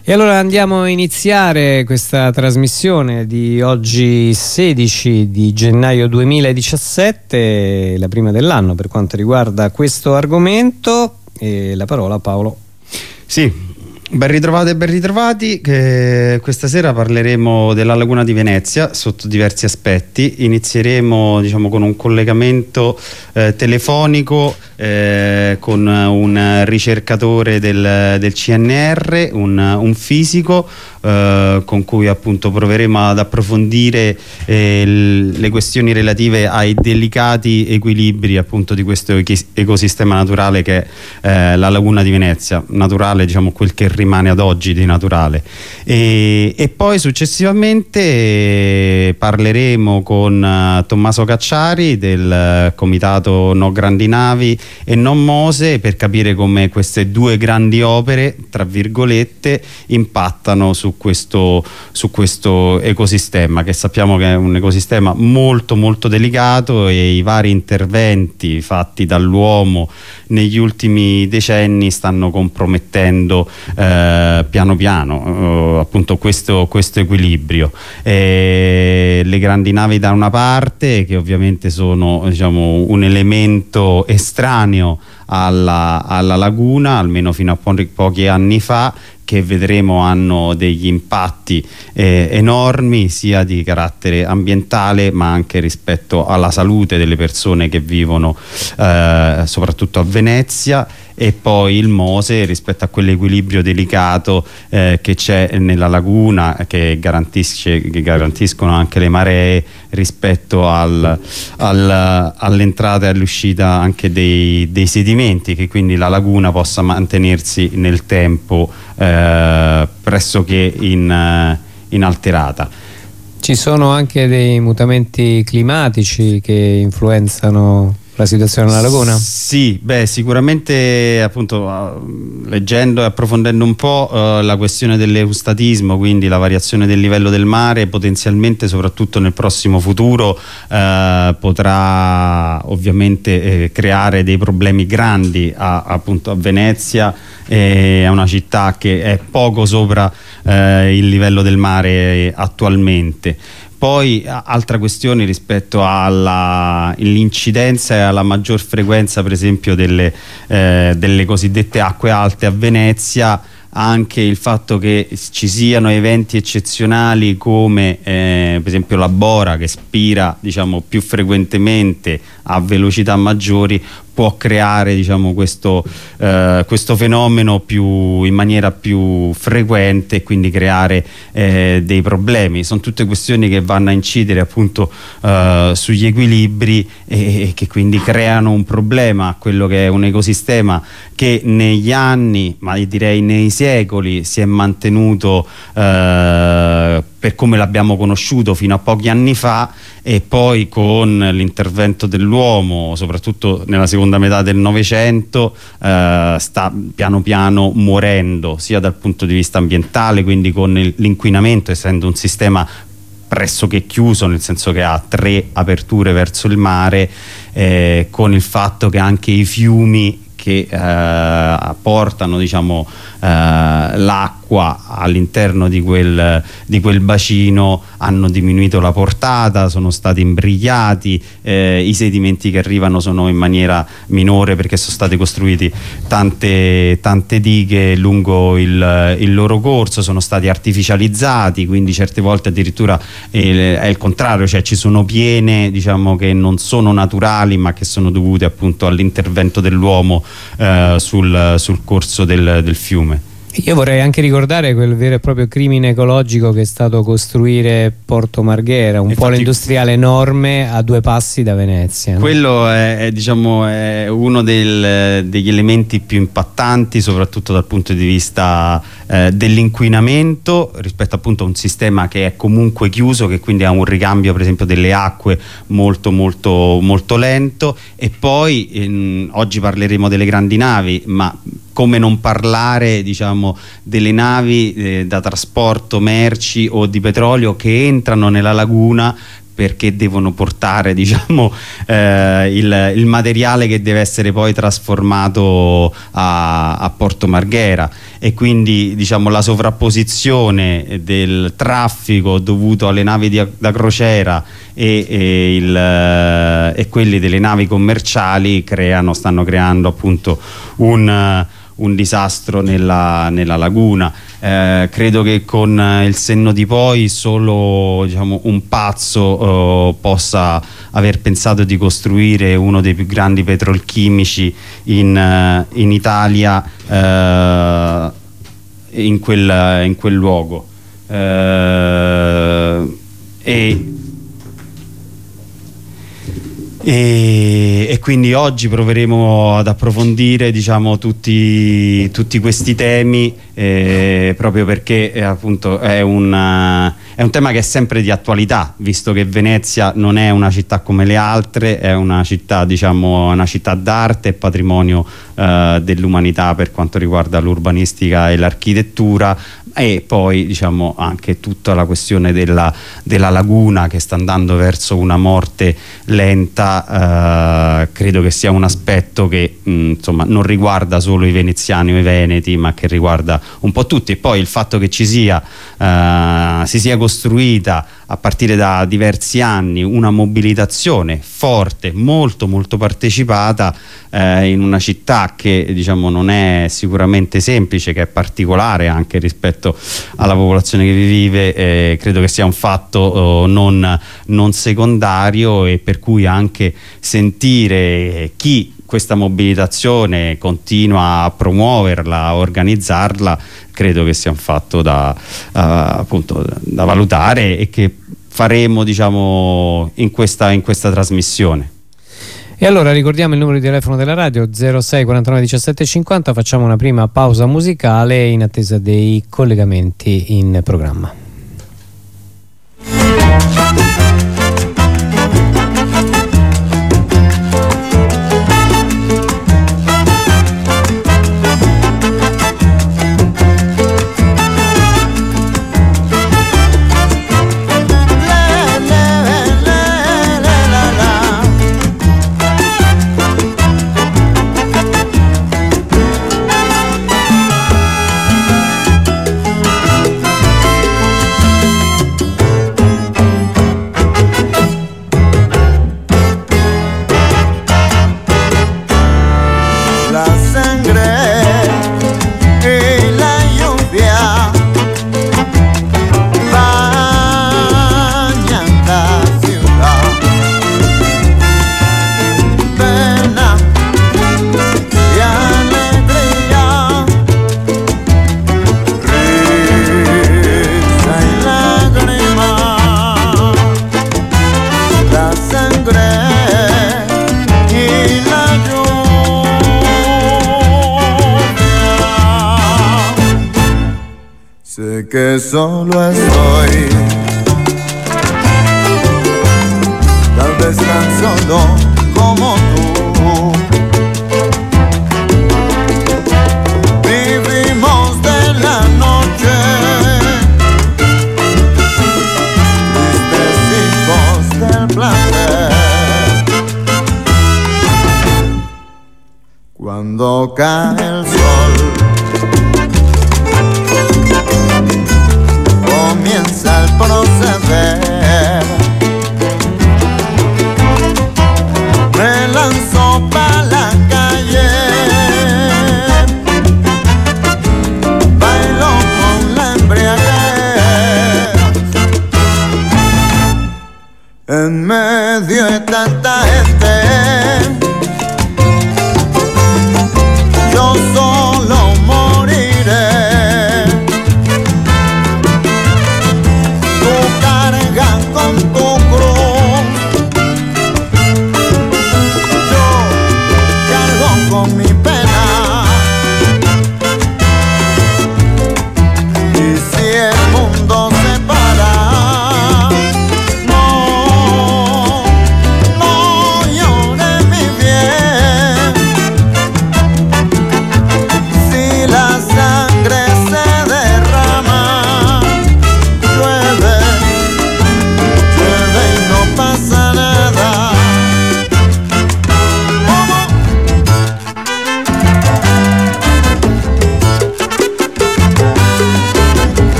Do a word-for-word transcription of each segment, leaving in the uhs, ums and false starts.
E allora andiamo a iniziare questa trasmissione di oggi sedici di gennaio duemiladiciassette, la prima dell'anno per quanto riguarda questo argomento, e la parola a Paolo. Sì, ben ritrovate e ben ritrovati, che questa sera parleremo della Laguna di Venezia sotto diversi aspetti. Inizieremo diciamo con un collegamento eh, telefonico eh, con un ricercatore del, del C N R, un, un fisico eh, con cui appunto proveremo ad approfondire eh, le questioni relative ai delicati equilibri appunto di questo ecosistema naturale che è eh, la Laguna di Venezia, naturale diciamo quel che rimane ad oggi di naturale, e, e poi successivamente parleremo con uh, Tommaso Cacciari del uh, comitato No Grandi Navi e Non Mose per capire come queste due grandi opere tra virgolette impattano su questo, su questo ecosistema, che sappiamo che è un ecosistema molto molto delicato, e i vari interventi fatti dall'uomo negli ultimi decenni stanno compromettendo eh, piano piano eh, appunto questo, questo equilibrio. Eh, le grandi navi da una parte, che ovviamente sono diciamo un elemento estraneo alla, alla laguna, almeno fino a po pochi anni fa, che vedremo hanno degli impatti eh, enormi sia di carattere ambientale ma anche rispetto alla salute delle persone che vivono eh, soprattutto a Venezia, e poi il Mose rispetto a quell'equilibrio delicato eh, che c'è nella laguna, che garantisce che garantiscono anche le maree rispetto al, al, all'entrata e all'uscita anche dei, dei sedimenti, che quindi la laguna possa mantenersi nel tempo eh, pressoché in, inalterata. Ci sono anche dei mutamenti climatici che influenzano la situazione nella laguna? Sì, beh, sicuramente appunto uh, leggendo e approfondendo un po' uh, la questione dell'eustatismo, quindi la variazione del livello del mare, potenzialmente soprattutto nel prossimo futuro uh, potrà ovviamente eh, creare dei problemi grandi a, appunto a Venezia. È una città che è poco sopra eh, il livello del mare attualmente. Poi altra questione rispetto all'incidenza e alla maggior frequenza per esempio delle, eh, delle cosiddette acque alte a Venezia, anche il fatto che ci siano eventi eccezionali come eh, per esempio la Bora, che spira diciamo più frequentemente a velocità maggiori, può creare diciamo questo, eh, questo fenomeno più, in maniera più frequente, e quindi creare eh, dei problemi. Sono tutte questioni che vanno a incidere appunto eh, sugli equilibri, e, e che quindi creano un problema a quello che è un ecosistema che negli anni, ma direi nei secoli, si è mantenuto eh, per come l'abbiamo conosciuto fino a pochi anni fa, e poi con l'intervento dell'uomo, soprattutto nella seconda metà del Novecento, eh, sta piano piano morendo, sia dal punto di vista ambientale, quindi con l'inquinamento, essendo un sistema pressoché chiuso, nel senso che ha tre aperture verso il mare, eh, con il fatto che anche i fiumi che eh, portano diciamo eh, l'acqua all'interno di quel, di quel bacino hanno diminuito la portata, sono stati imbrigliati, eh, i sedimenti che arrivano sono in maniera minore perché sono state costruite tante, tante dighe lungo il, il loro corso, sono stati artificializzati, quindi certe volte addirittura eh, è il contrario, cioè ci sono piene diciamo che non sono naturali ma che sono dovute appunto all'intervento dell'uomo eh, sul, sul corso del, del fiume. Io vorrei anche ricordare quel vero e proprio crimine ecologico che è stato costruire Porto Marghera, un Infatti, polo industriale enorme a due passi da Venezia, no? Quello è, è, diciamo, è uno del, degli elementi più impattanti, soprattutto dal punto di vista eh, dell'inquinamento, rispetto appunto a un sistema che è comunque chiuso, che quindi ha un ricambio per esempio delle acque molto molto molto lento. E poi ehm, oggi parleremo delle grandi navi, ma come non parlare diciamo delle navi eh, da trasporto merci o di petrolio che entrano nella laguna perché devono portare, diciamo, eh, il, il materiale che deve essere poi trasformato a, a Porto Marghera, e quindi, diciamo, la sovrapposizione del traffico dovuto alle navi di, da crociera e, e, il, e quelli delle navi commerciali creano, stanno creando appunto un, un disastro nella, nella laguna. Eh, credo che con il senno di poi solo, diciamo, un pazzo eh, possa aver pensato di costruire uno dei più grandi petrolchimici in, in Italia eh, in, quel, in quel luogo. Eh, e E, e quindi oggi proveremo ad approfondire, diciamo, tutti, tutti questi temi, eh, proprio perché eh, appunto è un, uh, è un tema che è sempre di attualità, visto che Venezia non è una città come le altre, è una città, diciamo, una città d'arte e patrimonio uh, dell'umanità per quanto riguarda l'urbanistica e l'architettura, e poi, diciamo, anche tutta la questione della, della laguna che sta andando verso una morte lenta. Eh, credo che sia un aspetto che mh, insomma, non riguarda solo i veneziani o i veneti, ma che riguarda un po' tutti. E poi il fatto che ci sia eh, si sia costruita a partire da diversi anni una mobilitazione forte, molto molto partecipata eh, in una città che, diciamo, non è sicuramente semplice, che è particolare anche rispetto alla popolazione che vi vive, eh, credo che sia un fatto oh, non, non secondario, e per cui anche sentire chi questa mobilitazione continua a promuoverla, a organizzarla, credo che sia un fatto da, uh, appunto, da valutare, e che faremo, diciamo, in questa, in questa trasmissione. E allora ricordiamo il numero di telefono della radio: zero sei quarantanove diciassette cinquanta. Facciamo una prima pausa musicale in attesa dei collegamenti in programma. Que solo estoy, tal vez tan solo como tú. Vivimos de la noche, tristes hijos del placer. Cuando cae el sol, comienza el proceder. Me lanzó pa' la calle, bailo con la embriaguez, en medio de tanta gente. Yo solo moriré. Tu carga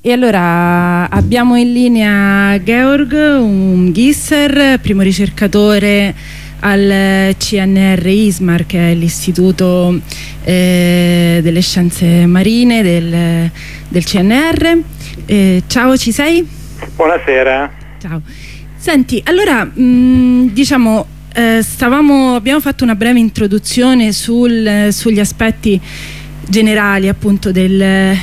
E allora abbiamo in linea Georg Ungisser, primo ricercatore al C N R ISMAR, che è l'Istituto eh, delle Scienze Marine del, del C N R. Eh, ciao, ci sei? Buonasera. Ciao. Senti, allora mh, diciamo eh, stavamo, abbiamo fatto una breve introduzione sul, sugli aspetti generali appunto del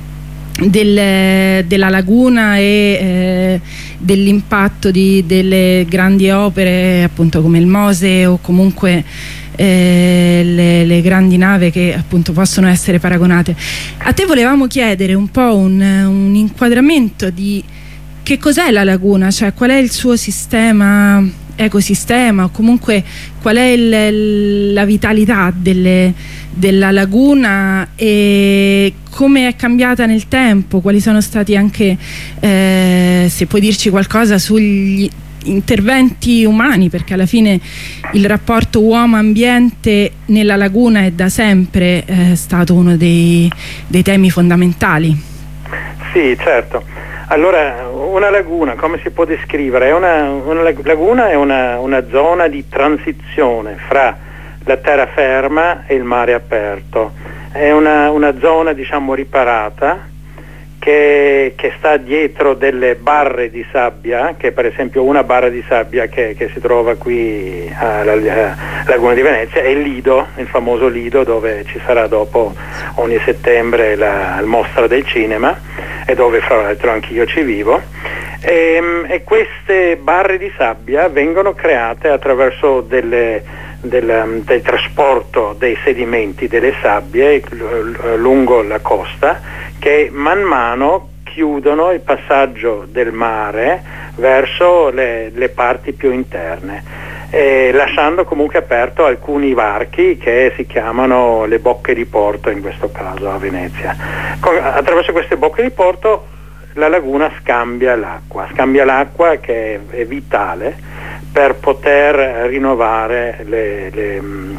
Del, della laguna e eh, dell'impatto di, delle grandi opere appunto come il Mose o comunque eh, le, le grandi navi che appunto possono essere paragonate. A te volevamo chiedere un po' un, un inquadramento di che cos'è la laguna, cioè qual è il suo sistema, ecosistema, o comunque qual è il, la vitalità delle, della laguna e come è cambiata nel tempo, quali sono stati anche, eh, se puoi dirci qualcosa sugli interventi umani, perché alla fine il rapporto uomo-ambiente nella laguna è da sempre eh, stato uno dei, dei temi fondamentali. Sì, certo. Allora, una laguna, come si può descrivere? È una, una laguna è una, una zona di transizione fra la terraferma e il mare aperto. È una, una zona, diciamo, riparata che, che sta dietro delle barre di sabbia, che per esempio una barra di sabbia che, che si trova qui alla, alla Laguna di Venezia è il Lido, il famoso Lido, dove ci sarà dopo ogni settembre la, la mostra del cinema e dove fra l'altro anch'io ci vivo. E, e queste barre di sabbia vengono create attraverso delle Del, del trasporto dei sedimenti, delle sabbie l- lungo la costa, che man mano chiudono il passaggio del mare verso le, le parti più interne, eh, lasciando comunque aperto alcuni varchi che si chiamano le bocche di porto, in questo caso a Venezia. Con, attraverso queste bocche di porto la laguna scambia l'acqua, scambia l'acqua che è, è vitale per poter rinnovare le, le,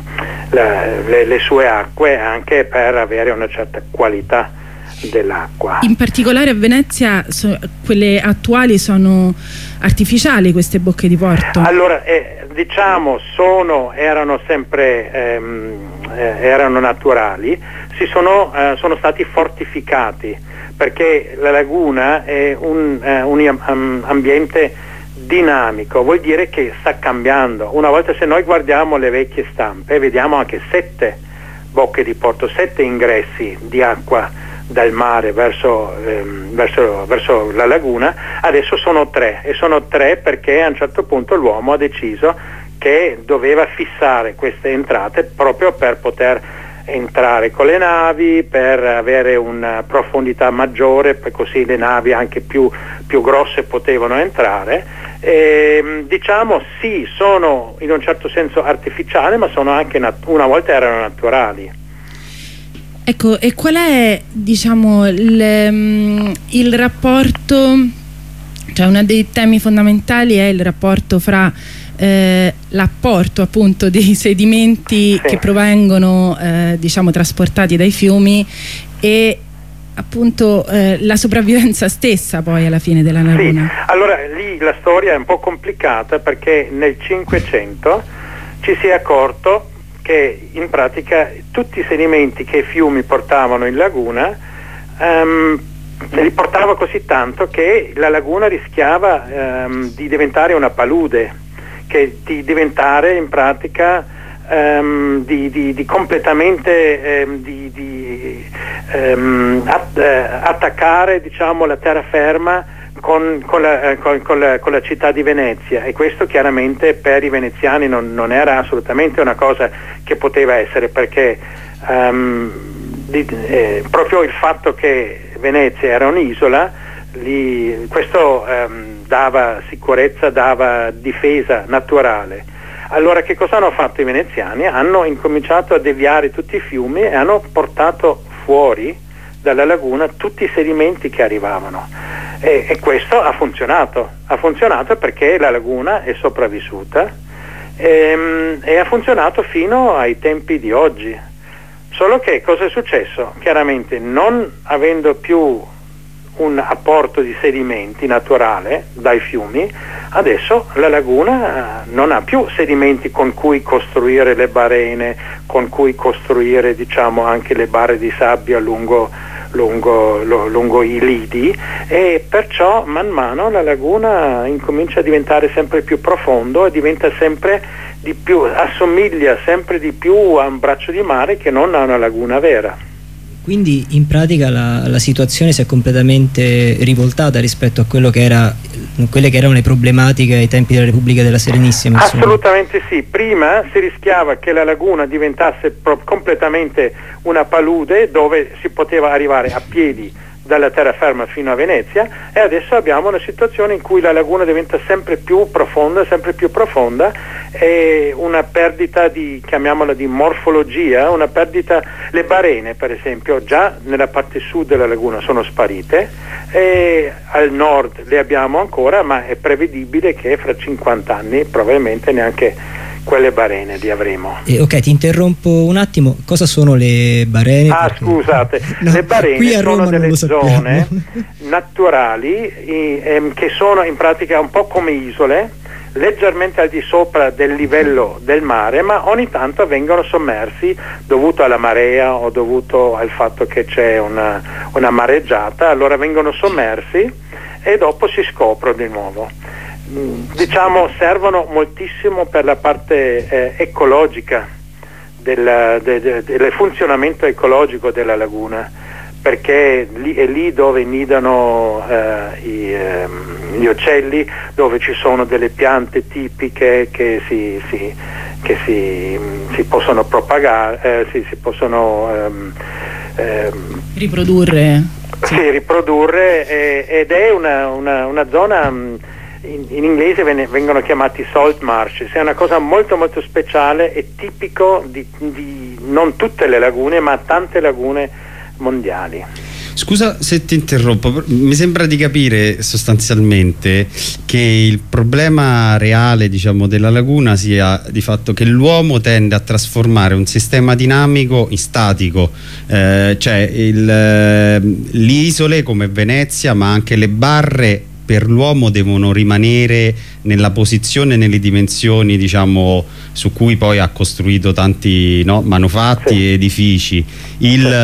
le, le, le sue acque, anche per avere una certa qualità dell'acqua. In particolare a Venezia so, quelle attuali sono artificiali, queste bocche di porto? Allora, eh, diciamo, sono, erano sempre ehm, eh, erano naturali, si sono, eh, sono stati fortificati, perché la laguna è un, eh, un um, ambiente dinamico, vuol dire che sta cambiando. Una volta, se noi guardiamo le vecchie stampe, vediamo anche sette bocche di porto, sette ingressi di acqua dal mare verso, ehm, verso, verso la laguna. Adesso sono tre, e sono tre perché a un certo punto l'uomo ha deciso che doveva fissare queste entrate proprio per poter entrare con le navi, per avere una profondità maggiore, per così le navi anche più, più grosse potevano entrare. E, diciamo sì, sono in un certo senso artificiali, ma sono anche nat- una volta erano naturali. Ecco, e qual è, diciamo, il, il rapporto, cioè uno dei temi fondamentali è il rapporto fra eh, l'apporto appunto dei sedimenti sì. che provengono eh, diciamo trasportati dai fiumi e appunto eh, la sopravvivenza stessa poi alla fine della laguna. Sì. Allora lì la storia è un po' complicata, perché nel Cinquecento ci si è accorto che in pratica tutti i sedimenti che i fiumi portavano in laguna um, li portava così tanto che la laguna rischiava um, di diventare una palude, che di diventare in pratica um, di, di, di completamente um, di, di um, at, uh, attaccare, diciamo, la terraferma Con, con, la, eh, con, con, la, con la città di Venezia, e questo chiaramente per i veneziani non, non era assolutamente una cosa che poteva essere, perché um, di, eh, proprio il fatto che Venezia era un'isola, lì, questo um, dava sicurezza, dava difesa naturale. Allora che cosa hanno fatto i veneziani? Hanno incominciato a deviare tutti i fiumi e hanno portato fuori dalla laguna tutti i sedimenti che arrivavano. E, e questo ha funzionato, ha funzionato perché la laguna è sopravvissuta e, e ha funzionato fino ai tempi di oggi. Solo che cosa è successo? Chiaramente, non avendo più un apporto di sedimenti naturale dai fiumi, adesso la laguna non ha più sedimenti con cui costruire le barene, con cui costruire diciamo anche le bare di sabbia lungo, lungo, lo, lungo i lidi, e perciò man mano la laguna incomincia a diventare sempre più profondo e diventa sempre di più, assomiglia sempre di più a un braccio di mare che non a una laguna vera. Quindi in pratica la, la situazione si è completamente rivoltata rispetto a quello che era, quelle che erano le problematiche ai tempi della Repubblica della Serenissima. Insomma. Assolutamente sì, prima si rischiava che la laguna diventasse completamente una palude dove si poteva arrivare a piedi dalla terraferma fino a Venezia, e adesso abbiamo una situazione in cui la laguna diventa sempre più profonda, sempre più profonda, e una perdita di, chiamiamola di morfologia, una perdita, le barene per esempio già nella parte sud della laguna sono sparite, e al nord le abbiamo ancora, ma è prevedibile che fra cinquanta anni probabilmente neanche quelle barene li avremo. Eh, ok, ti interrompo un attimo. Cosa sono le barene? Ah, Perché... scusate, no, le barene sono delle zone naturali i, ehm, che sono in pratica un po' come isole, leggermente al di sopra del livello del mare, ma ogni tanto vengono sommersi dovuto alla marea o dovuto al fatto che c'è una, una mareggiata, allora vengono sommersi e dopo si scoprono di nuovo. Diciamo servono moltissimo per la parte eh, ecologica del, de, de, del funzionamento ecologico della laguna, perché lì, è lì dove nidano eh, i, eh, gli uccelli, dove ci sono delle piante tipiche che si, si, che si, si possono propagare, eh, si, si possono ehm, ehm, riprodurre sì, riprodurre eh, ed è una, una, una zona mh, In, in inglese vengono chiamati salt marshes, è una cosa molto molto speciale e tipico di, di non tutte le lagune, ma tante lagune mondiali. Scusa se ti interrompo, mi sembra di capire sostanzialmente che il problema reale, diciamo, della laguna sia di fatto che l'uomo tende a trasformare un sistema dinamico in statico, eh, cioè il, le isole come Venezia, ma anche le barre per l'uomo devono rimanere nella posizione, nelle dimensioni, diciamo, su cui poi ha costruito tanti, no, manufatti sì. e edifici. Il, sì.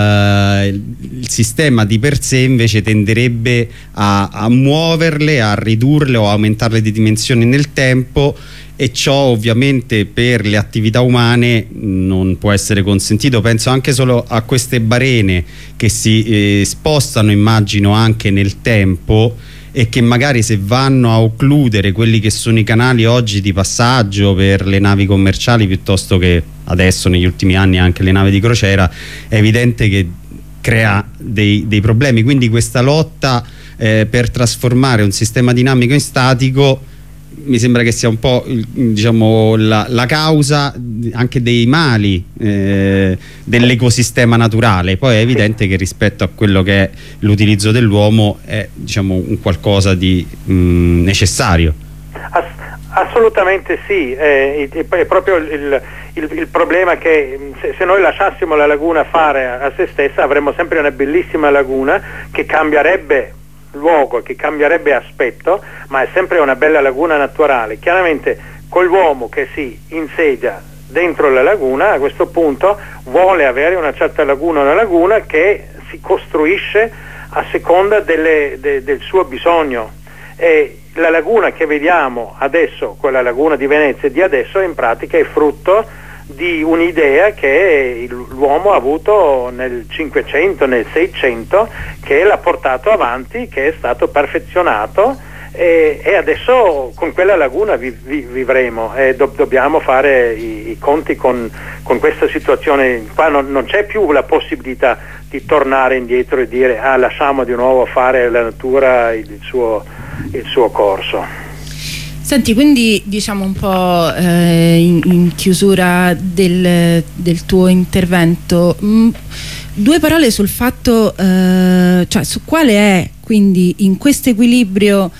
uh, il sistema di per sé invece tenderebbe a, a muoverle, a ridurle o aumentarle di dimensioni nel tempo, e ciò ovviamente per le attività umane non può essere consentito. Penso anche solo a queste barene che si eh, spostano, immagino, anche nel tempo, e che magari se vanno a occludere quelli che sono i canali oggi di passaggio per le navi commerciali, piuttosto che adesso negli ultimi anni anche le navi di crociera, è evidente che crea dei, dei problemi. Quindi questa lotta eh, per trasformare un sistema dinamico in statico mi sembra che sia un po', diciamo, la, la causa anche dei mali eh, dell'ecosistema naturale. Poi è evidente che rispetto a quello che è l'utilizzo dell'uomo è, diciamo, un qualcosa di mh, necessario. Ass assolutamente sì, eh, è proprio il, il, il problema che se, se noi lasciassimo la laguna fare a, a se stessa avremmo sempre una bellissima laguna che cambierebbe luogo, che cambierebbe aspetto, ma è sempre una bella laguna naturale. Chiaramente con l'uomo che si insedia dentro la laguna, a questo punto vuole avere una certa laguna, una laguna che si costruisce a seconda delle, de, del suo bisogno, e la laguna che vediamo adesso, quella laguna di Venezia di adesso, in pratica è frutto di un'idea che l'uomo ha avuto nel Cinquecento, nel Seicento, che l'ha portato avanti, che è stato perfezionato, e, e adesso con quella laguna vi, vi, vivremo, e do, dobbiamo fare i, i conti con, con questa situazione. Qua non, non c'è più la possibilità di tornare indietro e dire ah, lasciamo di nuovo fare la natura il suo, il suo corso. Senti, quindi diciamo un po' eh, in, in chiusura del, del tuo intervento, mh, due parole sul fatto, eh, cioè su quale è quindi in questo equilibrio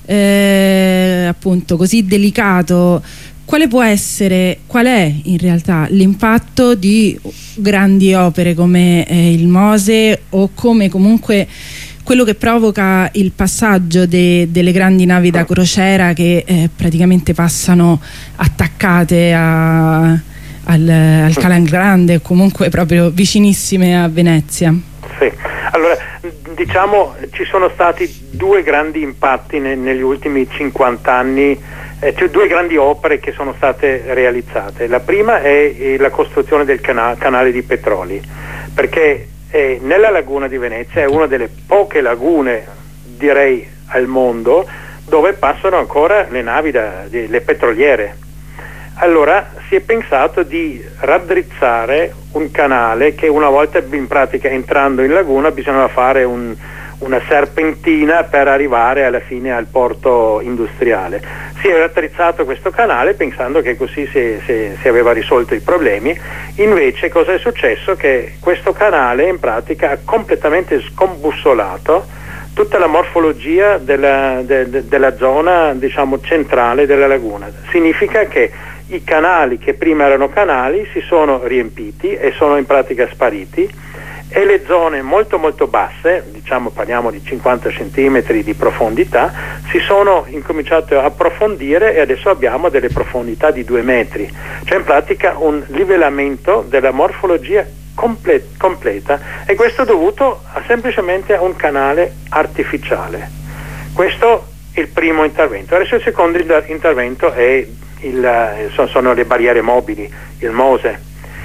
eh, appunto così delicato, quale può essere, qual è in realtà l'impatto di grandi opere come eh, il Mose, o come comunque quello che provoca il passaggio de, delle grandi navi da crociera che eh, praticamente passano attaccate a, al, al Canal Grande, comunque proprio vicinissime a Venezia. Sì, allora diciamo ci sono stati due grandi impatti ne, negli ultimi cinquanta anni, eh, cioè due grandi opere che sono state realizzate. La prima è, è la costruzione del cana- canale di Petroli, perché eh, nella laguna di Venezia è una delle poche lagune, direi al mondo, dove passano ancora le navi, da, di, le petroliere. Allora si è pensato di raddrizzare un canale che una volta, in pratica entrando in laguna, bisognava fare un, una serpentina per arrivare alla fine al porto industriale. Si è raddrizzato questo canale pensando che così si, si, si aveva risolto i problemi. Invece cosa è successo? Che questo canale in pratica ha completamente scombussolato tutta la morfologia della, de, de, della zona, diciamo, centrale della laguna. Significa che i canali che prima erano canali si sono riempiti e sono in pratica spariti, e le zone molto molto basse, diciamo parliamo di cinquanta centimetri di profondità, si sono incominciate a approfondire e adesso abbiamo delle profondità di due metri. C'è in pratica un livellamento della morfologia comple- completa, e questo è dovuto a, semplicemente a un canale artificiale. Questo è il primo intervento. Adesso il secondo intervento è il, sono le barriere mobili, il MOSE.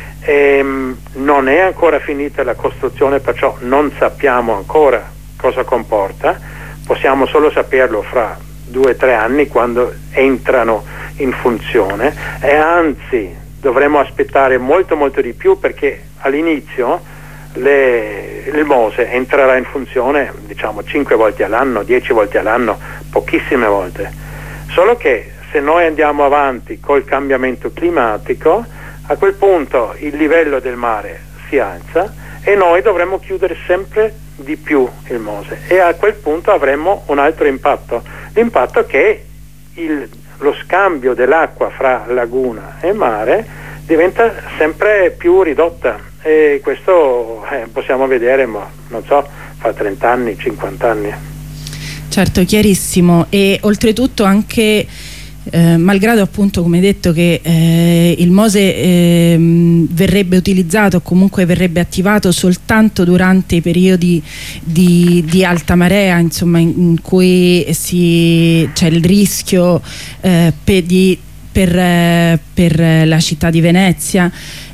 Ehm, non è ancora finita la costruzione, perciò non sappiamo ancora cosa comporta, possiamo solo saperlo fra due o tre anni quando entrano in funzione, e anzi dovremo aspettare molto molto di più, perché all'inizio le, il MOSE entrerà in funzione diciamo cinque volte all'anno, dieci volte all'anno, pochissime volte. Solo che se noi andiamo avanti col cambiamento climatico, a quel punto il livello del mare si alza e noi dovremo chiudere sempre di più il MOSE, e a quel punto avremo un altro impatto, l'impatto che il, lo scambio dell'acqua fra laguna e mare diventa sempre più ridotta, e questo eh, possiamo vedere, ma non so, fra trenta anni, cinquanta anni. Certo, chiarissimo. E oltretutto anche Eh, malgrado appunto, come detto, che eh, il MOSE eh, verrebbe utilizzato o comunque verrebbe attivato soltanto durante i periodi di, di alta marea, insomma, in, in cui si, c'è il rischio eh, per, di, per, eh, per la città di Venezia,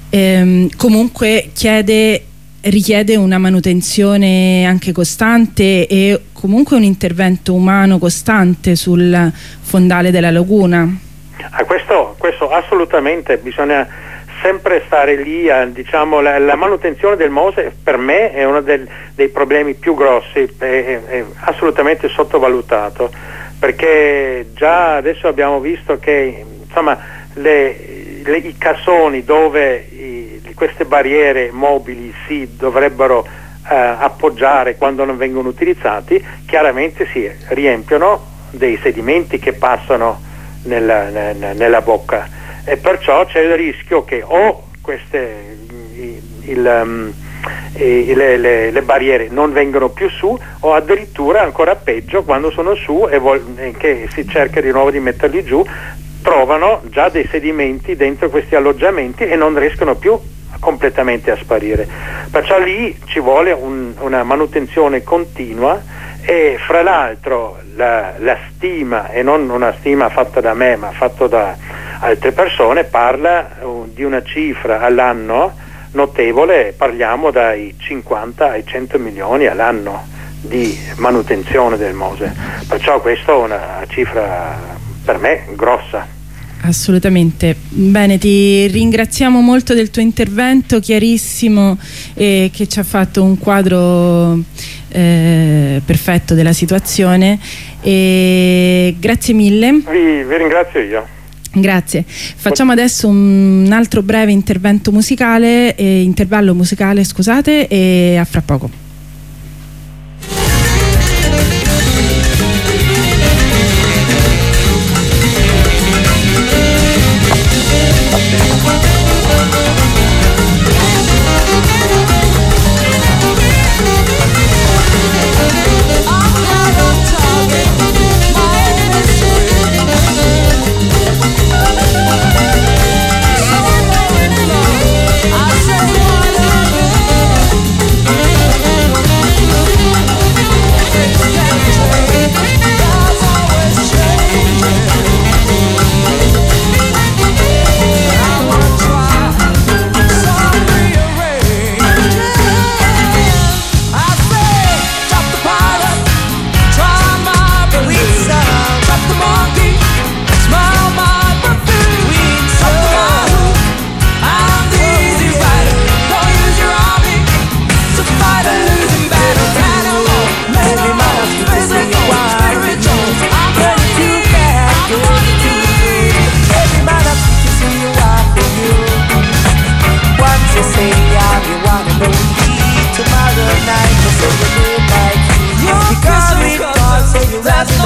eh, comunque chiede richiede una manutenzione anche costante e comunque un intervento umano costante sul fondale della laguna. Ah, questo, questo assolutamente, bisogna sempre stare lì, a, diciamo, la, la manutenzione del MOSE per me è uno del, dei problemi più grossi, è, è, è assolutamente sottovalutato, perché già adesso abbiamo visto che insomma le, le, i cassoni dove i, queste barriere mobili si dovrebbero eh, appoggiare quando non vengono utilizzati, chiaramente si riempiono dei sedimenti che passano nella, nella, nella bocca, e perciò c'è il rischio che o queste il, il, um, i, le, le, le barriere non vengono più su, o addirittura ancora peggio, quando sono su e, vol- e che si cerca di nuovo di metterli giù, trovano già dei sedimenti dentro questi alloggiamenti e non riescono più completamente a sparire. Perciò lì ci vuole un, una manutenzione continua, e fra l'altro la, la stima, e non una stima fatta da me ma fatta da altre persone, parla uh, di una cifra all'anno notevole, parliamo dai cinquanta ai cento milioni all'anno di manutenzione del MOSE, perciò questa è una cifra per me grossa. Assolutamente. Bene, ti ringraziamo molto del tuo intervento chiarissimo, e che ci ha fatto un quadro eh, perfetto della situazione, e grazie mille. Vi, vi ringrazio io. Grazie. Facciamo adesso un altro breve intervento musicale, eh, intervallo musicale, scusate, e a fra poco.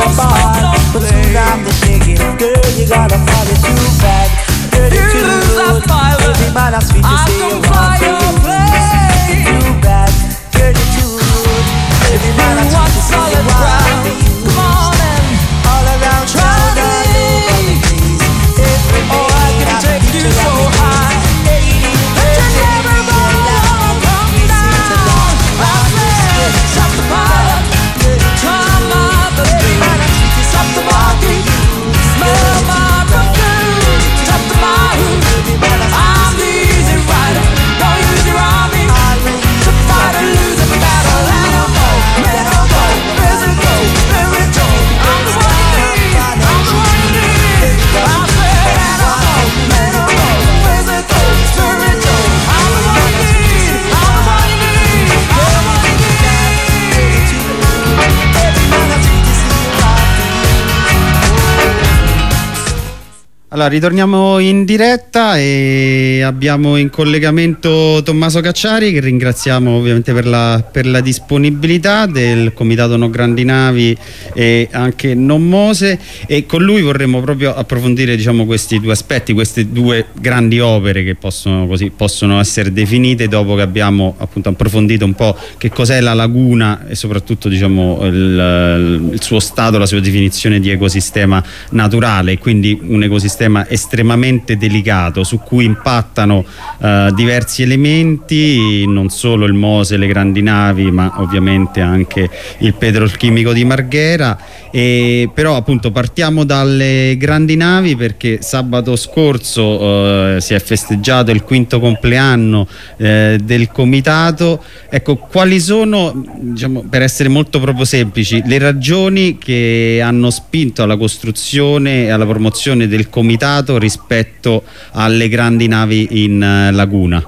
the bar, but soon after shaking, girl, you gotta fall it too bad. Girl, you're too good. Every man has fit to say you want to be too bad. Girl, you're too good. Every man has fit to say you want to be all around town, all over the place. Every day, oh, I can take you so high. Hey, but you're never gonna come down. I said, stop the fire, come on, baby. Stop the party, smell my perfume. Stop the fire, I'm the easy rider. Don't use your army to fight or lose a battle. Let 'em go, let 'em go, physical, spiritual. I'm the one you need, I'm the one you need. I said, let 'em go, let 'em go, physical, spiritual. I'm the one you need, I'm the one you need, I'm the one you need. Allora, ritorniamo in diretta e abbiamo in collegamento Tommaso Cacciari, che ringraziamo ovviamente per la, per la disponibilità, del Comitato No Grandi Navi e anche Non Mose, e con lui vorremmo proprio approfondire, diciamo, questi due aspetti, queste due grandi opere che possono, così, possono essere definite, dopo che abbiamo appunto approfondito un po' che cos'è la laguna e soprattutto, diciamo, il, il suo stato, la sua definizione di ecosistema naturale, quindi un ecosistema estremamente delicato su cui impattano eh, diversi elementi, non solo il Mose, le grandi navi, ma ovviamente anche il petrolchimico di Marghera. E però appunto partiamo dalle grandi navi, perché sabato scorso eh, si è festeggiato il quinto compleanno eh, del comitato. Ecco, quali sono, diciamo, per essere molto proprio semplici, le ragioni che hanno spinto alla costruzione e alla promozione del comitato rispetto alle grandi navi in uh, laguna?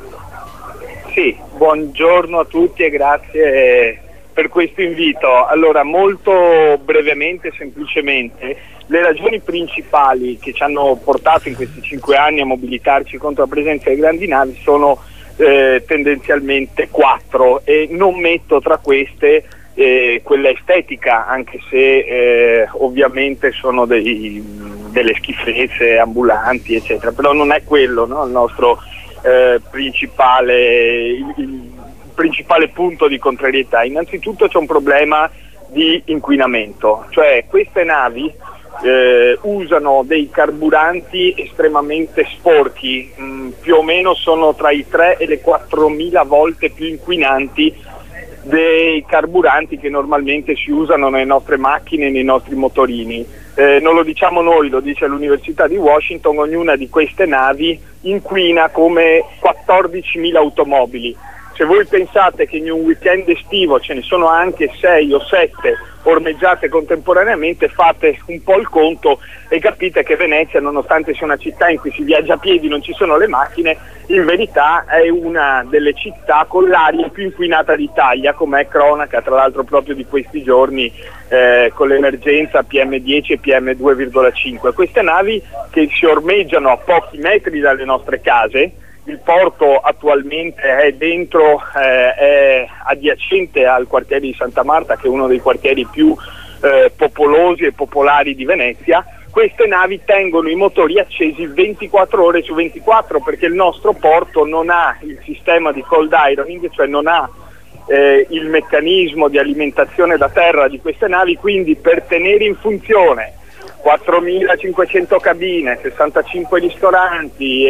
Sì, buongiorno a tutti e grazie per questo invito. Allora, molto brevemente e semplicemente, le ragioni principali che ci hanno portato in questi cinque anni a mobilitarci contro la presenza delle grandi navi sono eh, tendenzialmente quattro, e non metto tra queste Eh, quella estetica, anche se eh, ovviamente sono dei, delle schifezze ambulanti eccetera, però non è quello, no? Il nostro eh, principale, il, il principale punto di contrarietà. Innanzitutto c'è un problema di inquinamento, cioè queste navi eh, usano dei carburanti estremamente sporchi, mh, più o meno sono tra i tre e le quattromila volte più inquinanti dei carburanti che normalmente si usano nelle nostre macchine e nei nostri motorini. Eh, non lo diciamo noi, lo dice l'Università di Washington. Ognuna di queste navi inquina come quattordicimila automobili. Se voi pensate che in un weekend estivo ce ne sono anche sei o sette ormeggiate contemporaneamente, fate un po' il conto e capite che Venezia, nonostante sia una città in cui si viaggia a piedi, non ci sono le macchine, in verità è una delle città con l'aria più inquinata d'Italia, come è cronaca tra l'altro proprio di questi giorni eh, con l'emergenza P M dieci e P M due virgola cinque. Queste navi che si ormeggiano a pochi metri dalle nostre case. Il porto attualmente è dentro, eh, è adiacente al quartiere di Santa Marta, che è uno dei quartieri più eh, popolosi e popolari di Venezia. Queste navi tengono i motori accesi ventiquattro ore su ventiquattro, perché il nostro porto non ha il sistema di cold ironing, cioè non ha eh, il meccanismo di alimentazione da terra di queste navi, quindi per tenere in funzione quattromilacinquecento cabine, sessantacinque ristoranti,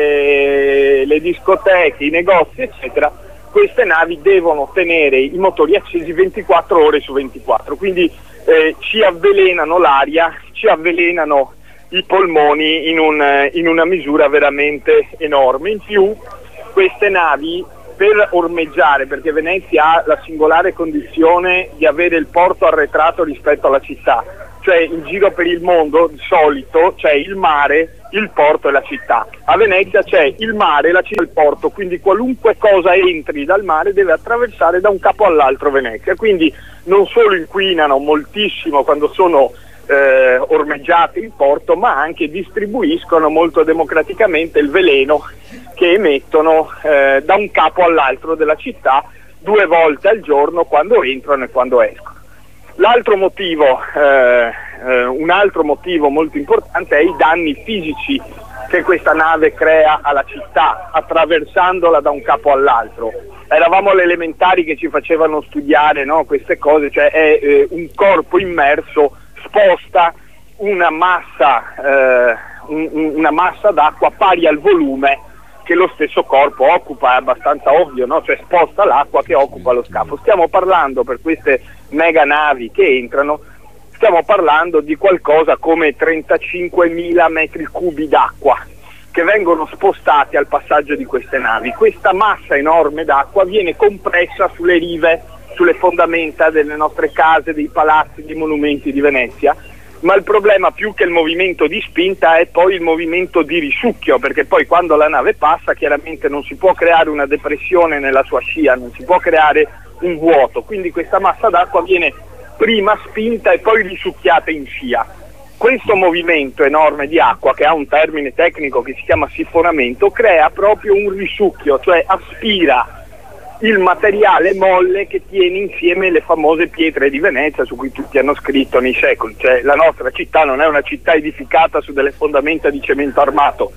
e le discoteche, i negozi eccetera, queste navi devono tenere i motori accesi ventiquattro ore su ventiquattro, quindi eh, ci avvelenano l'aria, ci avvelenano i polmoni in, un, in una misura veramente enorme. In più queste navi, per ormeggiare, perché Venezia ha la singolare condizione di avere il porto arretrato rispetto alla città, cioè in giro per il mondo di solito c'è il mare, il porto e la città. A Venezia c'è il mare, la città e il porto, quindi qualunque cosa entri dal mare deve attraversare da un capo all'altro Venezia, quindi non solo inquinano moltissimo quando sono eh, ormeggiati in porto, ma anche distribuiscono molto democraticamente il veleno che emettono eh, da un capo all'altro della città due volte al giorno, quando entrano e quando escono. L'altro motivo, eh, eh, un altro motivo molto importante è i danni fisici che questa nave crea alla città, attraversandola da un capo all'altro. Eravamo alle elementari che ci facevano studiare, no, queste cose, cioè è eh, un corpo immerso sposta una massa, eh, un, una massa d'acqua pari al volume che lo stesso corpo occupa, è abbastanza ovvio, no? Cioè sposta l'acqua che occupa lo scafo. Stiamo parlando, per queste mega navi che entrano, stiamo parlando di qualcosa come trentacinquemila metri cubi d'acqua che vengono spostati al passaggio di queste navi. Questa massa enorme d'acqua viene compressa sulle rive, sulle fondamenta delle nostre case, dei palazzi, dei monumenti di Venezia, ma il problema più che il movimento di spinta è poi il movimento di risucchio, perché poi quando la nave passa chiaramente non si può creare una depressione nella sua scia, non si può creare un vuoto, quindi questa massa d'acqua viene prima spinta e poi risucchiata in scia. Questo movimento enorme di acqua, che ha un termine tecnico che si chiama sifonamento, crea proprio un risucchio, cioè aspira il materiale molle che tiene insieme le famose pietre di Venezia su cui tutti hanno scritto nei secoli. Cioè, la nostra città non è una città edificata su delle fondamenta di cemento armato.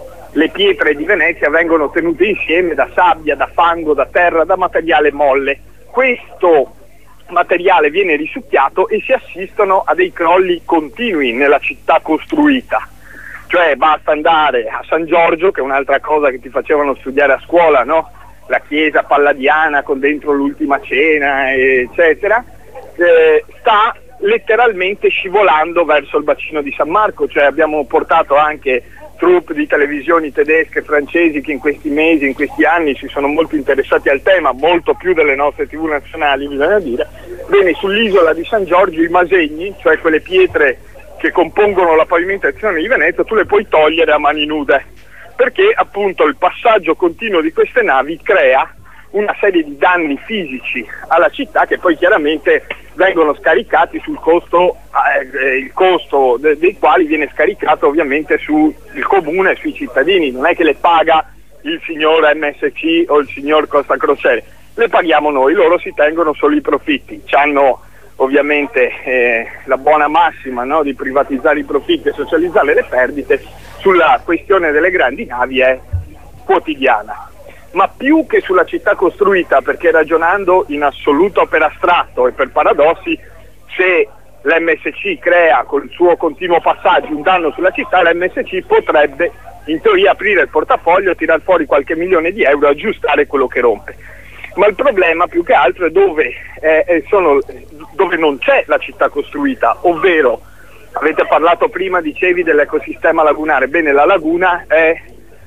Le pietre di Venezia vengono tenute insieme da sabbia, da fango, da terra, da materiale molle. Questo materiale viene risucchiato e si assistono a dei crolli continui nella città costruita. Cioè basta andare a San Giorgio, che è un'altra cosa che ti facevano studiare a scuola, no? La chiesa palladiana con dentro l'ultima cena, eccetera, eh, sta letteralmente scivolando verso il bacino di San Marco. Cioè abbiamo portato anche troupe di televisioni tedesche e francesi che in questi mesi, in questi anni si sono molto interessati al tema, molto più delle nostre tivù nazionali, bisogna dire. Bene, sull'isola di San Giorgio i masegni, cioè quelle pietre che compongono la pavimentazione di Venezia, tu le puoi togliere a mani nude, perché appunto il passaggio continuo di queste navi crea una serie di danni fisici alla città che poi chiaramente vengono scaricati sul costo, eh, il costo de- dei quali viene scaricato ovviamente sul comune e sui cittadini. Non è che le paga il signor M S C o il signor Costa Crociere, le paghiamo noi, loro si tengono solo i profitti. C'hanno ovviamente eh, la buona massima, no, di privatizzare i profitti e socializzare le perdite. Sulla questione delle grandi navi è quotidiana, ma più che sulla città costruita, perché ragionando in assoluto per astratto e per paradossi, se l'M S C crea col suo continuo passaggio un danno sulla città, l'M S C potrebbe in teoria aprire il portafoglio, tirar fuori qualche milione di euro e aggiustare quello che rompe. Ma il problema più che altro è dove, eh, sono, dove non c'è la città costruita, ovvero avete parlato prima, dicevi, dell'ecosistema lagunare. Bene, la laguna è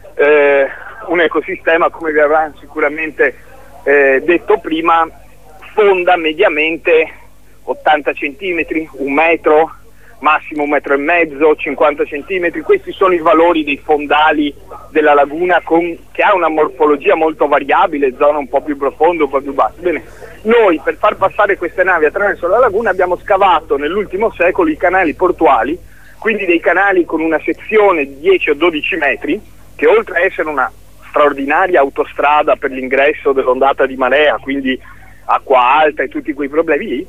eh, un ecosistema, come vi avranno sicuramente eh, detto prima, fonda mediamente ottanta centimetri, un metro, massimo un metro e mezzo, cinquanta centimetri. Questi sono i valori dei fondali della laguna, con, che ha una morfologia molto variabile, zona un po' più profonda, un po' più bassa. Bene, noi per far passare queste navi attraverso la laguna abbiamo scavato nell'ultimo secolo i canali portuali, quindi dei canali con una sezione di dieci o dodici metri, che oltre a essere una straordinaria autostrada per l'ingresso dell'ondata di marea, quindi acqua alta e tutti quei problemi lì,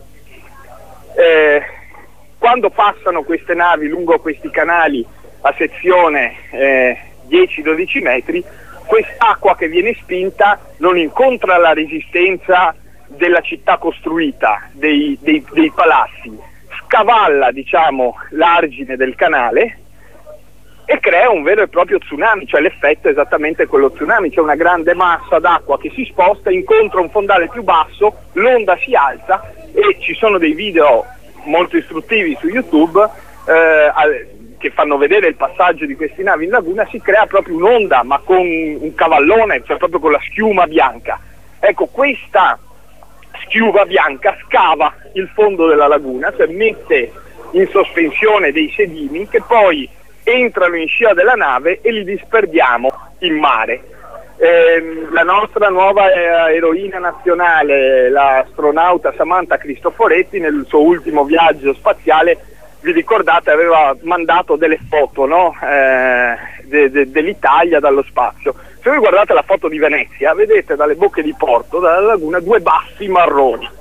eh, quando passano queste navi lungo questi canali a sezione eh, dieci dodici metri, quest'acqua che viene spinta non incontra la resistenza della città costruita, dei, dei, dei palazzi, scavalla, diciamo, l'argine del canale e crea un vero e proprio tsunami. Cioè l'effetto è esattamente quello tsunami, c'è una grande massa d'acqua che si sposta, incontra un fondale più basso, l'onda si alza e ci sono dei video molto istruttivi su YouTube eh, che fanno vedere il passaggio di queste navi in laguna. Si crea proprio un'onda, ma con un cavallone, cioè proprio con la schiuma bianca. Ecco, questa schiuma bianca scava il fondo della laguna, cioè mette in sospensione dei sedimi che poi entrano in scia della nave e li disperdiamo in mare. Eh, la nostra nuova eroina nazionale, l'astronauta Samantha Cristoforetti, nel suo ultimo viaggio spaziale, vi ricordate, aveva mandato delle foto, no? eh, de, de, dell'Italia dallo spazio. Se voi guardate la foto di Venezia, vedete dalle bocche di porto, dalla laguna, due bassi marroni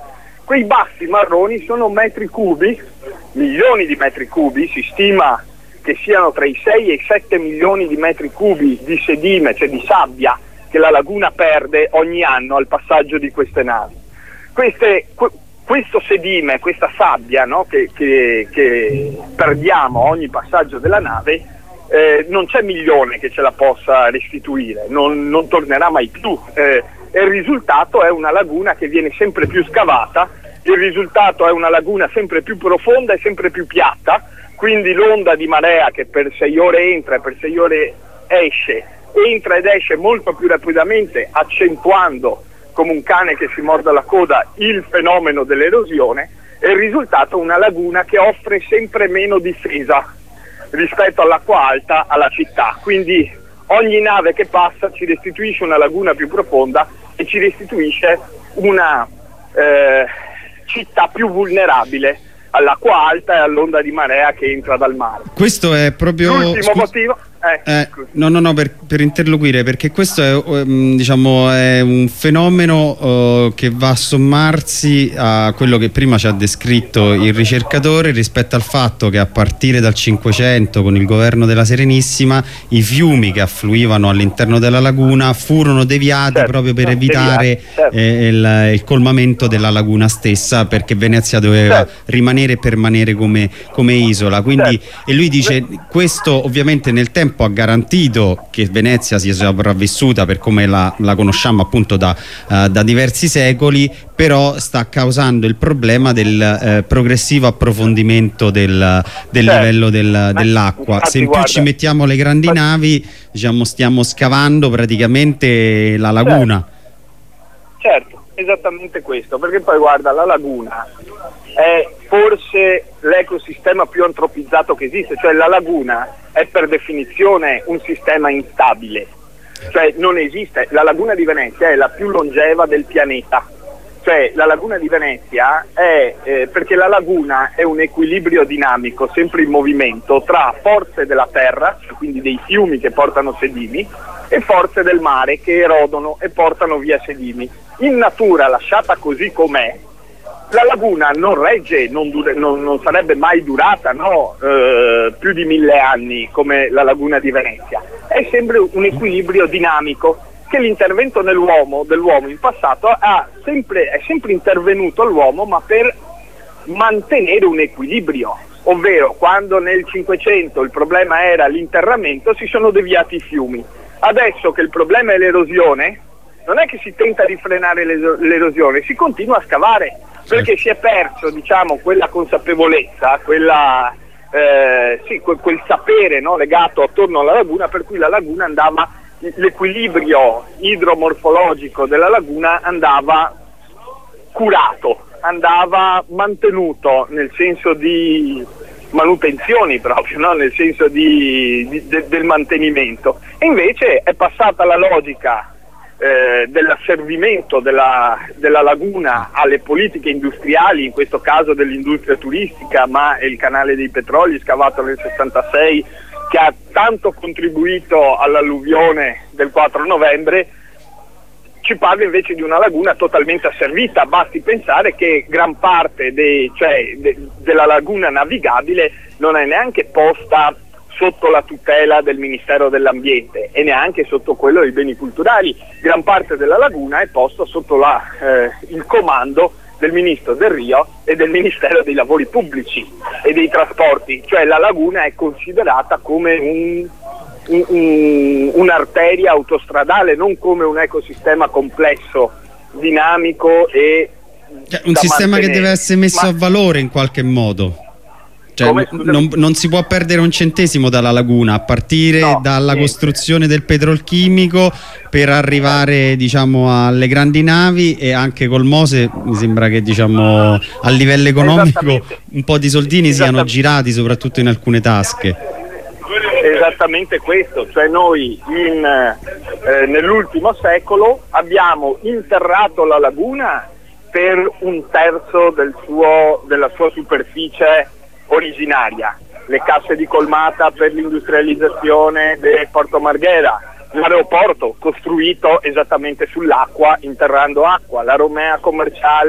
Quei bassi marroni sono metri cubi, milioni di metri cubi, si stima che siano tra i sei e i sette milioni di metri cubi di sedime, cioè di sabbia, che la laguna perde ogni anno al passaggio di queste navi. Queste, que, questo sedime, questa sabbia, no, che, che, che perdiamo a ogni passaggio della nave, eh, non c'è milione che ce la possa restituire, non, non tornerà mai più. Eh, e il risultato è una laguna che viene sempre più scavata, il risultato è una laguna sempre più profonda e sempre più piatta, quindi l'onda di marea che per sei ore entra e per sei ore esce, entra ed esce molto più rapidamente, accentuando come un cane che si morde la coda il fenomeno dell'erosione, e il risultato è una laguna che offre sempre meno difesa rispetto all'acqua alta, alla città. Quindi ogni nave che passa ci restituisce una laguna più profonda e ci restituisce una eh, città più vulnerabile all'acqua alta e all'onda di marea che entra dal mare. Questo è proprio l'ultimo Scus- motivo. Eh, eh, no, no, no, per, per interloquire, perché questo è, um, diciamo, è un fenomeno uh, che va a sommarsi a quello che prima ci ha descritto il ricercatore rispetto al fatto che a partire dal Cinquecento, con il governo della Serenissima, i fiumi che affluivano all'interno della laguna furono deviati, certo, proprio per evitare deviati, certo. eh, il, il colmamento della laguna stessa, perché Venezia doveva certo. rimanere e permanere come, come isola. Quindi, certo. E lui dice, questo ovviamente nel tempo ha garantito che Venezia sia sopravvissuta per come la, la conosciamo appunto da, uh, da diversi secoli, però sta causando il problema del uh, progressivo approfondimento del, del certo. livello del, dell'acqua. Se in più ci mettiamo le grandi ma... navi, diciamo, stiamo scavando praticamente la laguna. Certo, certo, esattamente questo, perché poi guarda, la laguna è forse l'ecosistema più antropizzato che esiste, cioè la laguna è per definizione un sistema instabile, cioè non esiste. La laguna di Venezia è la più longeva del pianeta, cioè la laguna di Venezia è eh, perché la laguna è un equilibrio dinamico sempre in movimento tra forze della terra, quindi dei fiumi che portano sedimi, e forze del mare che erodono e portano via sedimi. In natura, lasciata così com'è, la laguna non regge, non, dure, non, non sarebbe mai durata, no, eh, più di mille anni come la laguna di Venezia. È sempre un equilibrio dinamico che l'intervento nell'uomo, dell'uomo in passato ha sempre, è sempre intervenuto l'uomo, ma per mantenere un equilibrio, ovvero quando nel Cinquecento il problema era l'interramento, si sono deviati i fiumi. Adesso che il problema è l'erosione, non è che si tenta di frenare l'erosione, si continua a scavare, perché si è perso, diciamo, quella consapevolezza, quella, eh, sì, quel, quel sapere, no, legato attorno alla laguna, per cui la laguna andava, l'equilibrio idromorfologico della laguna andava curato, andava mantenuto, nel senso di manutenzioni proprio, no? Nel senso di, di, de, del mantenimento. E invece è passata la logica Eh, dell'asservimento della, della laguna alle politiche industriali, in questo caso dell'industria turistica, ma è il canale dei petroli scavato nel sessantasei che ha tanto contribuito all'alluvione del quattro novembre. Ci parla invece di una laguna totalmente asservita. Basti pensare che gran parte de, cioè, de, della laguna navigabile non è neanche posta sotto la tutela del Ministero dell'Ambiente e neanche sotto quello dei beni culturali. Gran parte della laguna è posta sotto la, eh, il comando del Ministro del Rio e del Ministero dei Lavori Pubblici e dei Trasporti, cioè la laguna è considerata come un, un, un, un'arteria autostradale, non come un ecosistema complesso, dinamico e cioè, un sistema mantenere. Che deve essere messo Ma... a valore in qualche modo. Cioè, Come, non, non si può perdere un centesimo dalla laguna, a partire no, dalla niente. costruzione del petrolchimico per arrivare, diciamo, alle grandi navi, e anche col Mose mi sembra che, diciamo, a livello economico un po' di soldini siano girati soprattutto in alcune tasche. Esattamente questo, cioè noi in, eh, nell'ultimo secolo abbiamo interrato la laguna per un terzo del suo, della sua superficie originaria, le casse di colmata per l'industrializzazione del Porto Marghera, l'aeroporto costruito esattamente sull'acqua, interrando acqua, la Romea commerciale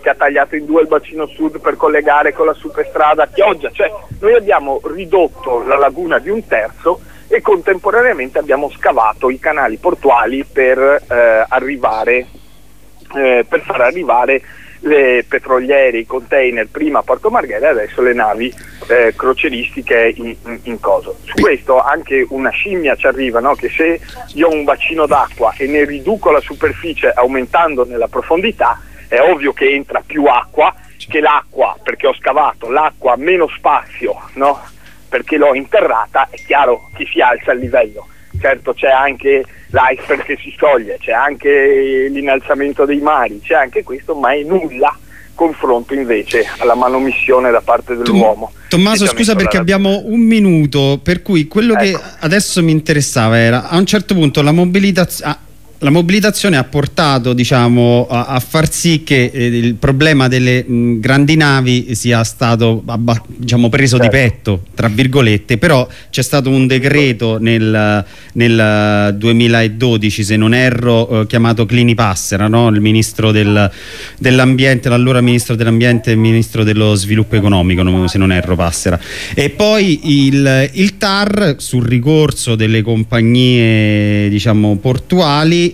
che ha tagliato in due il bacino sud per collegare con la superstrada a Chioggia, cioè noi abbiamo ridotto la laguna di un terzo e contemporaneamente abbiamo scavato i canali portuali per eh, arrivare eh, per far arrivare le petroliere, i container prima a Porto Marghera e adesso le navi eh, croceristiche in, in, in coso. Su questo anche una scimmia ci arriva, no? Che se io ho un bacino d'acqua e ne riduco la superficie aumentandone la profondità, è ovvio che entra più acqua, che l'acqua, perché ho scavato l'acqua ha meno spazio, no? Perché l'ho interrata, è chiaro che si alza il livello. Certo c'è anche l'iceberg che si scioglie, c'è anche l'innalzamento dei mari, c'è anche questo, ma è nulla confronto invece alla manomissione da parte dell'uomo. Tommaso, scusa perché abbiamo un minuto, per cui quello ecco. che adesso mi interessava era, a un certo punto la mobilitazione... La mobilitazione ha portato, diciamo, a, a far sì che eh, il problema delle mh, grandi navi sia stato abba, diciamo, preso certo. di petto, tra virgolette, però c'è stato un decreto nel, nel duemiladodici, se non erro, eh, chiamato Clini Passera, no? Il ministro del, dell'ambiente, l'allora ministro dell'ambiente e ministro dello sviluppo economico, no? Se non erro Passera. E poi il, il T A R, sul ricorso delle compagnie, diciamo, portuali,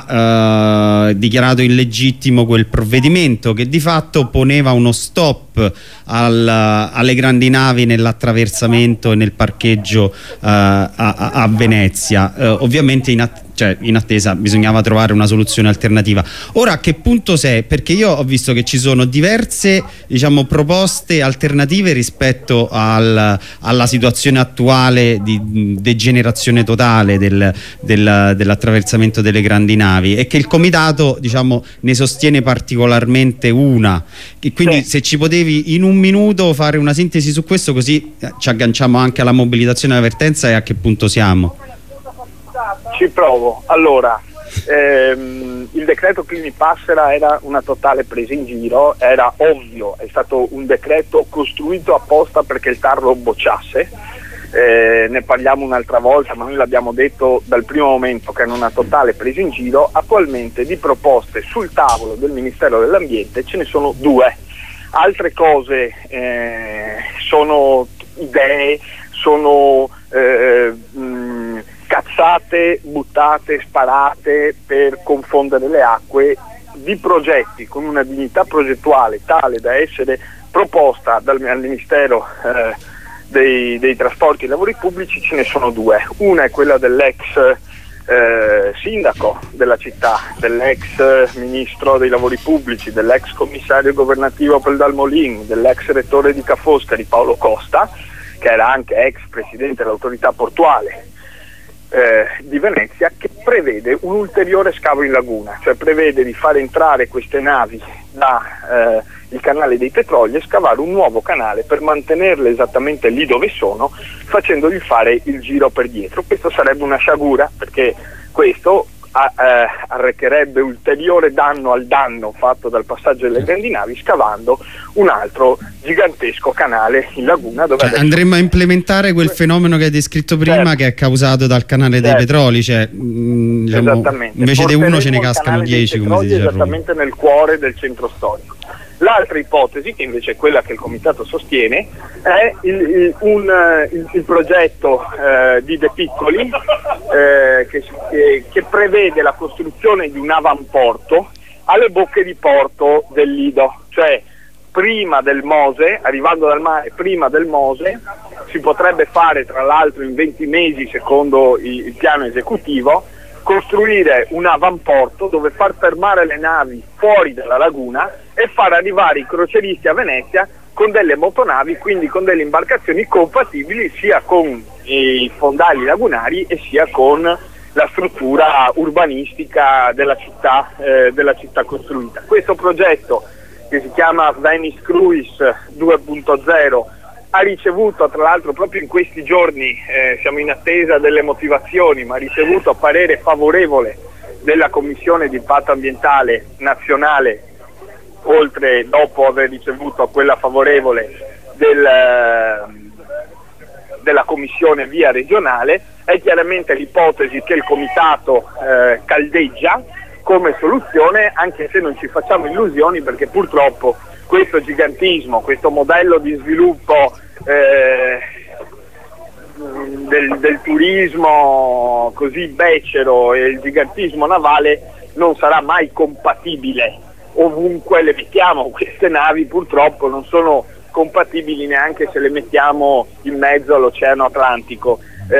ha eh, dichiarato illegittimo quel provvedimento che di fatto poneva uno stop al, alle grandi navi nell'attraversamento e nel parcheggio eh, a, a Venezia, eh, ovviamente in, att cioè, in attesa bisognava trovare una soluzione alternativa. Ora a che punto sei? Perché io ho visto che ci sono diverse, diciamo, proposte alternative rispetto al, alla situazione attuale di degenerazione totale del, del, dell'attraversamento delle grandi navi, e che il comitato, diciamo, ne sostiene particolarmente una, e quindi sì. se ci potevi in un minuto fare una sintesi su questo, così ci agganciamo anche alla mobilitazione e all'avvertenza e a che punto siamo. Ci provo. Allora, ehm, il decreto Clini Passera era una totale presa in giro, era ovvio, è stato un decreto costruito apposta perché il T A R lo bocciasse. Eh, ne parliamo un'altra volta, ma noi l'abbiamo detto dal primo momento che era una totale presa in giro. Attualmente di proposte sul tavolo del Ministero dell'Ambiente ce ne sono due. Altre cose eh, sono idee, sono eh, mh, cazzate, buttate, sparate per confondere le acque, di progetti con una dignità progettuale tale da essere proposta dal, al Ministero eh, dei, dei Trasporti e Lavori Pubblici. Ce ne sono due. Una è quella dell'ex eh, sindaco della città, dell'ex ministro dei Lavori Pubblici, dell'ex commissario governativo per il Dalmolin, dell'ex rettore di Ca' Foscari Paolo Costa, che era anche ex presidente dell'autorità portuale Eh, di Venezia, che prevede un ulteriore scavo in laguna, cioè prevede di far entrare queste navi da eh, il canale dei Petroli e scavare un nuovo canale per mantenerle esattamente lì dove sono, facendogli fare il giro per dietro. Questo sarebbe una sciagura, perché questo a, eh, arrecherebbe ulteriore danno al danno fatto dal passaggio delle grandi navi, scavando un altro gigantesco canale in laguna dove cioè, andremmo a implementare quel fenomeno che hai descritto prima, certo. che è causato dal canale certo. dei Petroli, cioè, mh, diciamo, invece di uno ce ne cascano dieci, come si dice esattamente nel cuore del centro storico. L'altra ipotesi, che invece è quella che il comitato sostiene, è il, il, un, il, il progetto eh, di De Piccoli eh, che, che, che prevede la costruzione di un avamporto alle bocche di porto del Lido, cioè prima del Mose, arrivando dal mare prima del Mose. Si potrebbe fare, tra l'altro, in venti mesi secondo il, il piano esecutivo, costruire un avamporto dove far fermare le navi fuori dalla laguna e far arrivare i croceristi a Venezia con delle motonavi, quindi con delle imbarcazioni compatibili sia con i fondali lagunari e sia con la struttura urbanistica della città, eh, della città costruita. Questo progetto, che si chiama Venice Cruise due punto zero, ha ricevuto, tra l'altro proprio in questi giorni, eh, siamo in attesa delle motivazioni, ma ha ricevuto parere favorevole della Commissione di impatto ambientale nazionale, oltre dopo aver ricevuto quella favorevole del, della Commissione via regionale. È chiaramente l'ipotesi che il comitato eh, caldeggia come soluzione, anche se non ci facciamo illusioni, perché purtroppo questo gigantismo, questo modello di sviluppo eh, del, del turismo così becero e il gigantismo navale non sarà mai compatibile ovunque le mettiamo. Queste navi purtroppo non sono compatibili neanche se le mettiamo in mezzo all'Oceano Atlantico.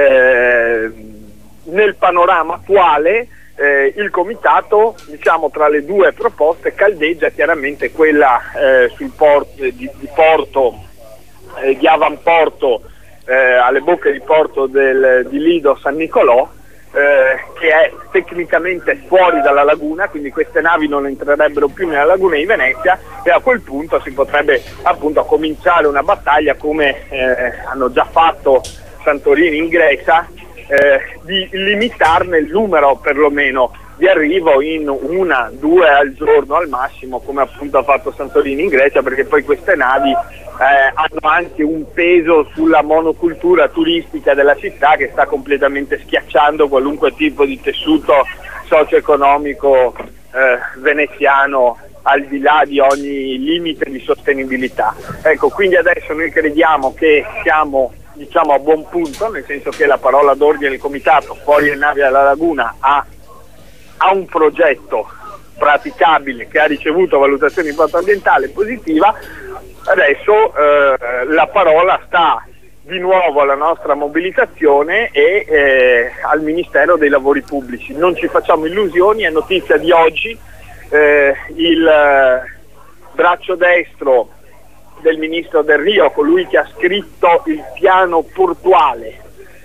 Eh, nel panorama attuale eh, il comitato, diciamo, tra le due proposte caldeggia chiaramente quella eh, sul porto, di, di porto eh, di avamporto eh, alle bocche di porto del, di Lido San Nicolò, eh, che è tecnicamente fuori dalla laguna, quindi queste navi non entrerebbero più nella laguna di Venezia, e a quel punto si potrebbe appunto cominciare una battaglia come eh, hanno già fatto Santorini in Grecia, eh, di limitarne il numero perlomeno di arrivo in una, due al giorno al massimo, come appunto ha fatto Santorini in Grecia, perché poi queste navi eh, hanno anche un peso sulla monocultura turistica della città che sta completamente schiacciando qualunque tipo di tessuto socio-economico eh, veneziano, al di là di ogni limite di sostenibilità. Ecco, quindi adesso noi crediamo che siamo, diciamo, a buon punto, nel senso che la parola d'ordine del comitato fuori le navi dalla laguna ha, ha un progetto praticabile che ha ricevuto valutazione di impatto ambientale positiva. Adesso eh, la parola sta di nuovo alla nostra mobilitazione e eh, al Ministero dei Lavori Pubblici. Non ci facciamo illusioni, è notizia di oggi eh, il eh, braccio destro del ministro Del Rio, colui che ha scritto il piano portuale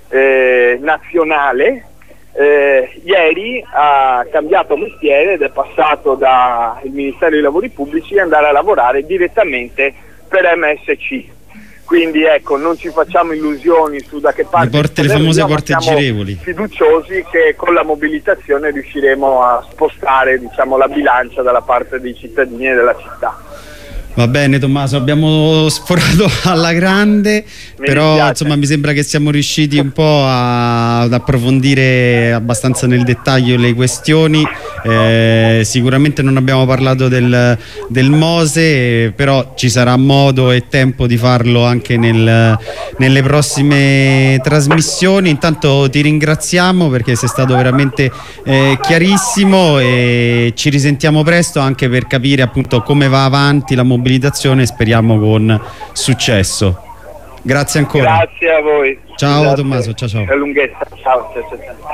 eh, nazionale, eh, ieri ha cambiato mestiere ed è passato dal Ministero dei Lavori Pubblici a andare a lavorare direttamente per M S C. Quindi ecco, non ci facciamo illusioni su da che parte le, porte, le famose porte girevoli. Fiduciosi che con la mobilitazione riusciremo a spostare, diciamo, la bilancia dalla parte dei cittadini e della città. Va bene Tommaso, abbiamo sforato alla grande, mi però dispiace. Insomma mi sembra che siamo riusciti un po' a, ad approfondire abbastanza nel dettaglio le questioni. Eh, sicuramente non abbiamo parlato del, del Mose, però ci sarà modo e tempo di farlo anche nel, nelle prossime trasmissioni. Intanto ti ringraziamo perché sei stato veramente eh, chiarissimo, e ci risentiamo presto anche per capire appunto come va avanti la mobilità. Speriamo con successo. Grazie ancora. Grazie a voi. Ciao. Grazie. Tommaso, ciao ciao. È lunghezza. Ciao, ciao,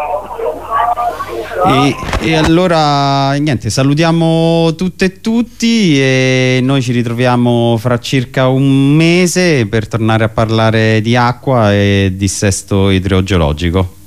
ciao. E, e allora niente, salutiamo tutte e tutti e noi ci ritroviamo fra circa un mese per tornare a parlare di acqua e dissesto idrogeologico.